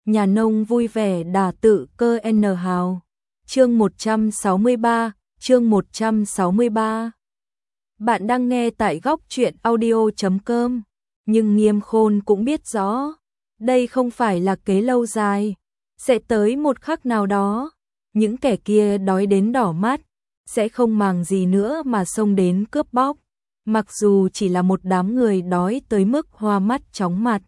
nhà nông vui vẻ đả tự cơ N hào. Chương 163, chương 163. Bạn đang nghe tại góc truyện audio.com, nhưng Nghiêm Khôn cũng biết rõ, đây không phải là kế lâu dài, sẽ tới một khắc nào đó, những kẻ kia đói đến đỏ mắt, sẽ không màng gì nữa mà xông đến cướp bóc, mặc dù chỉ là một đám người đói tới mức hoa mắt chóng mặt.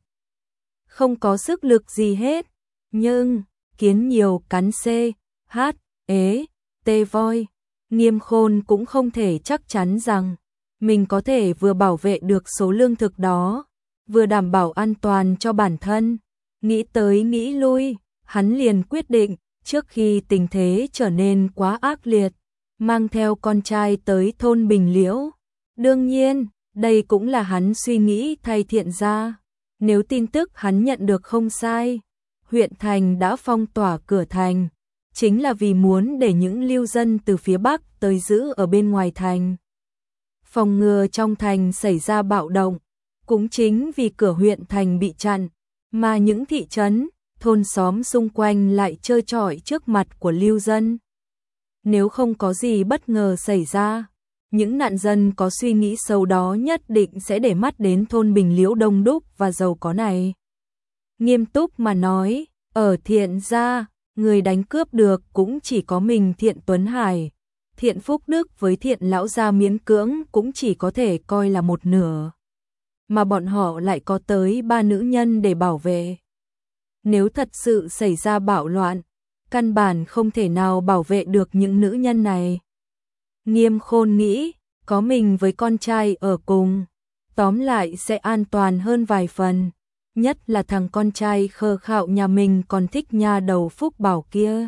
Không có sức lực gì hết, nhưng kiến nhiều cắn C, H, ế, T voi, Nghiêm Khôn cũng không thể chắc chắn rằng mình có thể vừa bảo vệ được số lương thực đó, vừa đảm bảo an toàn cho bản thân. Nghĩ tới nghĩ lui, hắn liền quyết định, trước khi tình thế trở nên quá ác liệt, mang theo con trai tới thôn Bình Liễu. Đương nhiên, đây cũng là hắn suy nghĩ thay Thiện gia. Nếu tin tức hắn nhận được không sai, huyện thành đã phong tỏa cửa thành, chính là vì muốn để những lưu dân từ phía Bắc tới giữ ở bên ngoài thành. Phòng ngừa trong thành xảy ra bạo động, cũng chính vì cửa huyện thành bị chặn, mà những thị trấn, thôn xóm xung quanh lại trơ trọi trước mặt của lưu dân. Nếu không có gì bất ngờ xảy ra, những nạn dân có suy nghĩ xấu đó nhất định sẽ để mắt đến thôn Bình Liễu đông đúc và giàu có này. Nghiêm túc mà nói, ở Thiện gia, người đánh cướp được cũng chỉ có mình Thiện Tuấn Hải. Thiện Phúc Đức với Thiện lão gia miễn cưỡng cũng chỉ có thể coi là một nửa. Mà bọn họ lại có tới 3 nữ nhân để bảo vệ. Nếu thật sự xảy ra bạo loạn, căn bản không thể nào bảo vệ được những nữ nhân này. Nghiêm Khôn nghĩ, có mình với con trai ở cùng, tóm lại sẽ an toàn hơn vài phần. Nhất là thằng con trai khờ khạo nhà mình còn thích nha đầu Phúc Bảo kia.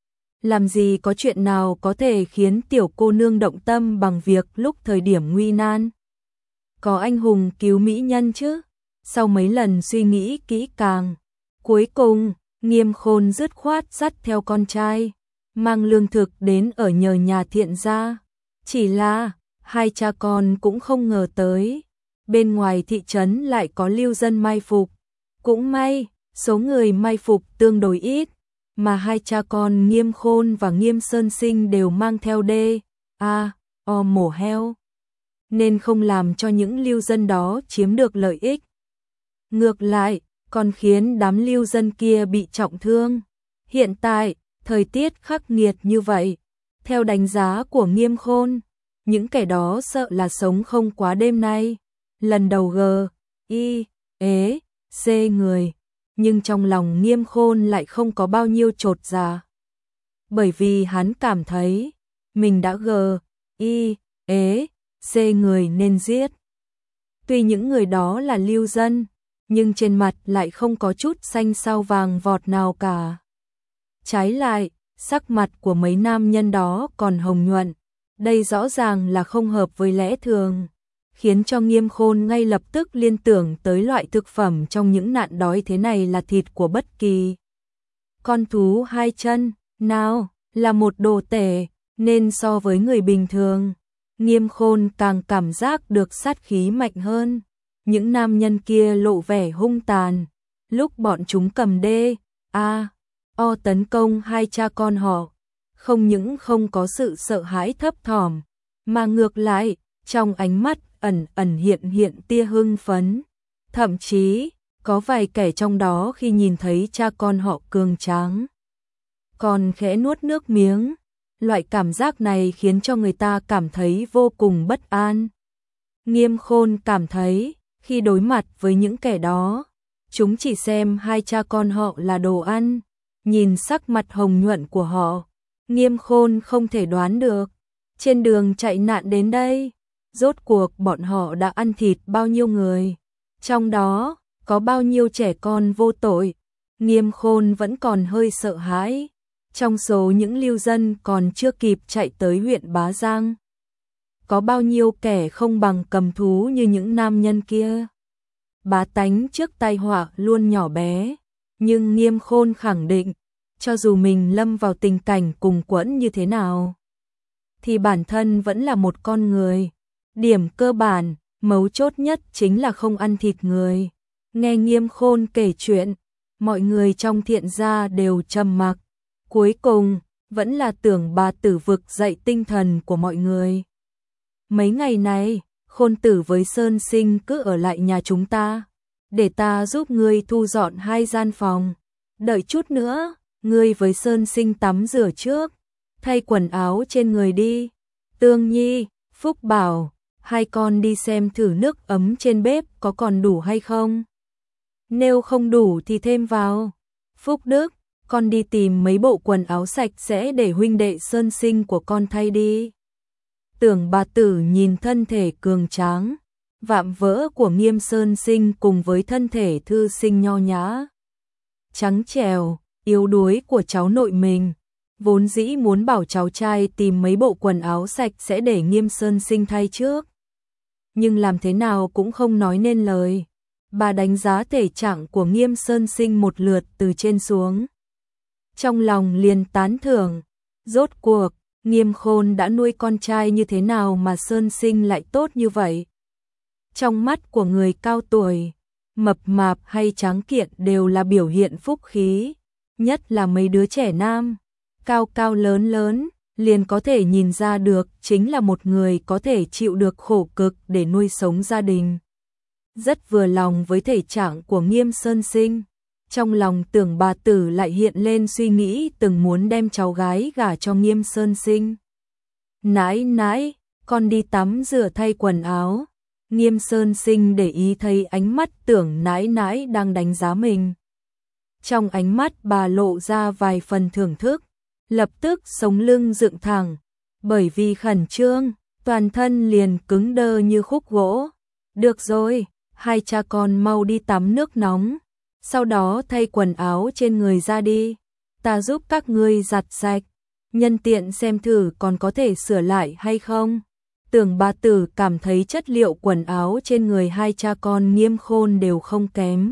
Làm gì có chuyện nào có thể khiến tiểu cô nương động tâm bằng việc lúc thời điểm nguy nan. Có anh hùng cứu mỹ nhân chứ. Sau mấy lần suy nghĩ kỹ càng, cuối cùng, Nghiêm Khôn dứt khoát dắt theo con trai, mang lương thực đến ở nhờ nhà Thiện gia. Chỉ là, hai cha con cũng không ngờ tới, bên ngoài thị trấn lại có lưu dân mai phục. Cũng may, số người mai phục tương đối ít, mà hai cha con Nghiêm Khôn và Nghiêm Sơn Sinh đều mang theo O mổ heo, nên không làm cho những lưu dân đó chiếm được lợi ích. Ngược lại, còn khiến đám lưu dân kia bị trọng thương. Hiện tại, thời tiết khắc nghiệt như vậy, theo đánh giá của Nghiêm Khôn, những kẻ đó sợ là sống không quá đêm nay. Lần đầu C người, nhưng trong lòng Nghiêm Khôn lại không có bao nhiêu chột dạ. Bởi vì hắn cảm thấy, mình đã C người nên giết. Tuy những người đó là lưu dân, nhưng trên mặt lại không có chút xanh xao vàng vọt nào cả. Trái lại, sắc mặt của mấy nam nhân đó còn hồng nhuận, đây rõ ràng là không hợp với lẽ thường, khiến cho Nghiêm Khôn ngay lập tức liên tưởng tới loại thực phẩm trong những nạn đói thế này là thịt của bất kỳ con thú hai chân nào là một đồ tể, nên so với người bình thường, Nghiêm Khôn càng cảm giác được sát khí mạnh hơn. Những nam nhân kia lộ vẻ hung tàn, lúc bọn chúng cầm O tấn công hai cha con họ, không những không có sự sợ hãi thấp thỏm, mà ngược lại, trong ánh mắt ẩn hiện tia hưng phấn. Thậm chí, có vài kẻ trong đó khi nhìn thấy cha con họ cường tráng, còn khẽ nuốt nước miếng. Loại cảm giác này khiến cho người ta cảm thấy vô cùng bất an. Nghiêm Khôn cảm thấy, khi đối mặt với những kẻ đó, chúng chỉ xem hai cha con họ là đồ ăn. Nhìn sắc mặt hồng nhuận của họ, Nghiêm Khôn không thể đoán được, trên đường chạy nạn đến đây, rốt cuộc bọn họ đã ăn thịt bao nhiêu người, trong đó có bao nhiêu trẻ con vô tội. Nghiêm Khôn vẫn còn hơi sợ hãi, trong số những lưu dân còn chưa kịp chạy tới huyện Bá Giang, có bao nhiêu kẻ không bằng cầm thú như những nam nhân kia. Bá tánh trước tai họa luôn nhỏ bé, nhưng Nghiêm Khôn khẳng định, cho dù mình lâm vào tình cảnh cùng quẫn như thế nào, thì bản thân vẫn là một con người. Điểm cơ bản, mấu chốt nhất chính là không ăn thịt người. Nghe Nghiêm Khôn kể chuyện, Mọi người trong Thiện gia đều trầm mặc. Cuối cùng, vẫn là Tưởng bà tử vực dậy tinh thần của mọi người. Mấy ngày này, Khôn Tử với Sơn Sinh cứ ở lại nhà chúng ta, để ta giúp ngươi thu dọn 2 gian phòng. Đợi chút nữa, ngươi với Sơn Sinh tắm rửa trước, thay quần áo trên người đi. Tương Nhi, Phúc bảo, hai con đi xem thử nước ấm trên bếp có còn đủ hay không. Nếu không đủ thì thêm vào. Phúc Đức, con đi tìm mấy bộ quần áo sạch sẽ để huynh đệ Sơn Sinh của con thay đi. Tưởng bà tử nhìn thân thể cường tráng, vạm vỡ của Nghiêm Sơn Sinh cùng với thân thể thư sinh nho nhã, trắng trẻo, yếu đuối của cháu nội mình, vốn dĩ muốn bảo cháu trai tìm mấy bộ quần áo sạch sẽ để Nghiêm Sơn Sinh thay trước. Nhưng làm thế nào cũng không nói nên lời. Bà đánh giá thể trạng của Nghiêm Sơn Sinh một lượt từ trên xuống. Trong lòng liền tán thưởng, rốt cuộc, Nghiêm Khôn đã nuôi con trai như thế nào mà Sơn Sinh lại tốt như vậy. Trong mắt của người cao tuổi, mập mạp hay tráng kiện đều là biểu hiện phúc khí, nhất là mấy đứa trẻ nam, cao cao lớn lớn, liền có thể nhìn ra được chính là một người có thể chịu được khổ cực để nuôi sống gia đình. Rất vừa lòng với thể trạng của Nghiêm Sơn Sinh, trong lòng Tưởng bà tử lại hiện lên suy nghĩ từng muốn đem cháu gái gả cho Nghiêm Sơn Sinh. Nãi nãi, con đi tắm rửa thay quần áo. Nghiêm Sơn Sinh để ý thấy ánh mắt Tưởng nãi nãi đang đánh giá mình. Trong ánh mắt bà lộ ra vài phần thưởng thức, lập tức sống lưng dựng thẳng, bởi vì khẩn trương, toàn thân liền cứng đơ như khúc gỗ. Được rồi, hai cha con mau đi tắm nước nóng, sau đó thay quần áo trên người ra đi, ta giúp các ngươi giặt sạch, nhân tiện xem thử còn có thể sửa lại hay không. Tưởng bà tử cảm thấy chất liệu quần áo trên người hai cha con Nghiêm Khôn đều không kém.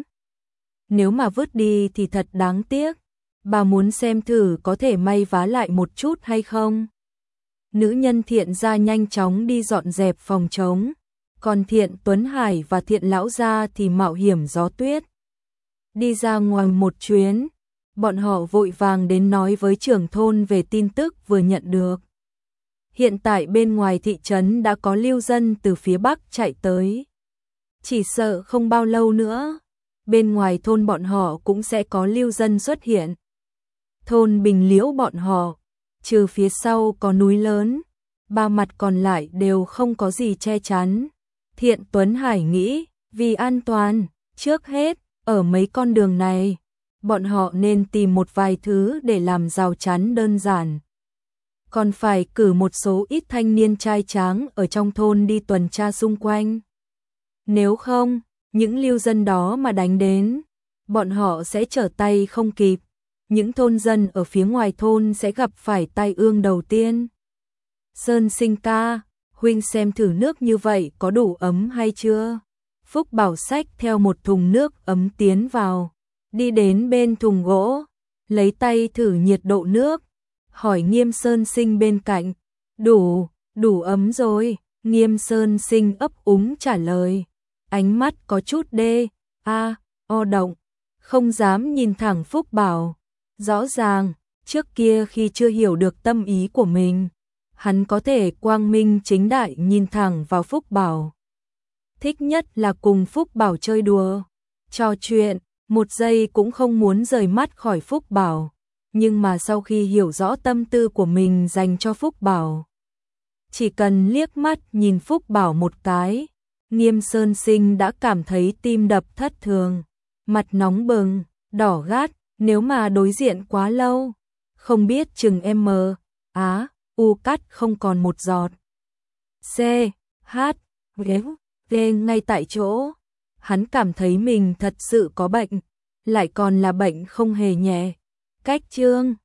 Nếu mà vứt đi thì thật đáng tiếc, bà muốn xem thử có thể may vá lại một chút hay không. Nữ nhân Thiện gia nhanh chóng đi dọn dẹp phòng trống, còn Thiện Tuấn Hải và Thiện Lão gia thì mạo hiểm gió tuyết. Đi ra ngoài một chuyến, bọn họ vội vàng đến nói với trưởng thôn về tin tức vừa nhận được. Hiện tại bên ngoài thị trấn đã có lưu dân từ phía Bắc chạy tới. Chỉ sợ không bao lâu nữa, bên ngoài thôn bọn họ cũng sẽ có lưu dân xuất hiện. Thôn Bình Liễu bọn họ, trừ phía sau có núi lớn, ba mặt còn lại đều không có gì che chắn. Thiện Tuấn Hải nghĩ, vì an toàn, trước hết, ở mấy con đường này, bọn họ nên tìm một vài thứ để làm rào chắn đơn giản. Còn phải cử một số ít thanh niên trai tráng ở trong thôn đi tuần tra xung quanh. Nếu không, những lưu dân đó mà đánh đến, bọn họ sẽ trở tay không kịp. Những thôn dân ở phía ngoài thôn sẽ gặp phải tai ương đầu tiên. Sơn Sinh ca, huynh xem thử nước như vậy có đủ ấm hay chưa? Phúc Bảo xách theo một thùng nước ấm tiến vào, đi đến bên thùng gỗ, lấy tay thử nhiệt độ nước, hỏi Nghiêm Sơn Sinh bên cạnh, đủ ấm rồi. Nghiêm Sơn Sinh ấp úng trả lời, ánh mắt có chút o động, không dám nhìn thẳng Phúc Bảo. Rõ ràng, trước kia khi chưa hiểu được tâm ý của mình, hắn có thể quang minh chính đại nhìn thẳng vào Phúc Bảo. Thích nhất là cùng Phúc Bảo chơi đùa, trò chuyện, một giây cũng không muốn rời mắt khỏi Phúc Bảo. Nhưng mà sau khi hiểu rõ tâm tư của mình dành cho Phúc Bảo, chỉ cần liếc mắt nhìn Phúc Bảo một cái, Nghiêm Sơn Sinh đã cảm thấy tim đập thất thường, mặt nóng bừng, đỏ gắt. Nếu mà đối diện quá lâu, không biết chừng u cắt không còn một giọt. Ngay tại chỗ, hắn cảm thấy mình thật sự có bệnh, lại còn là bệnh không hề nhẹ. Cách chương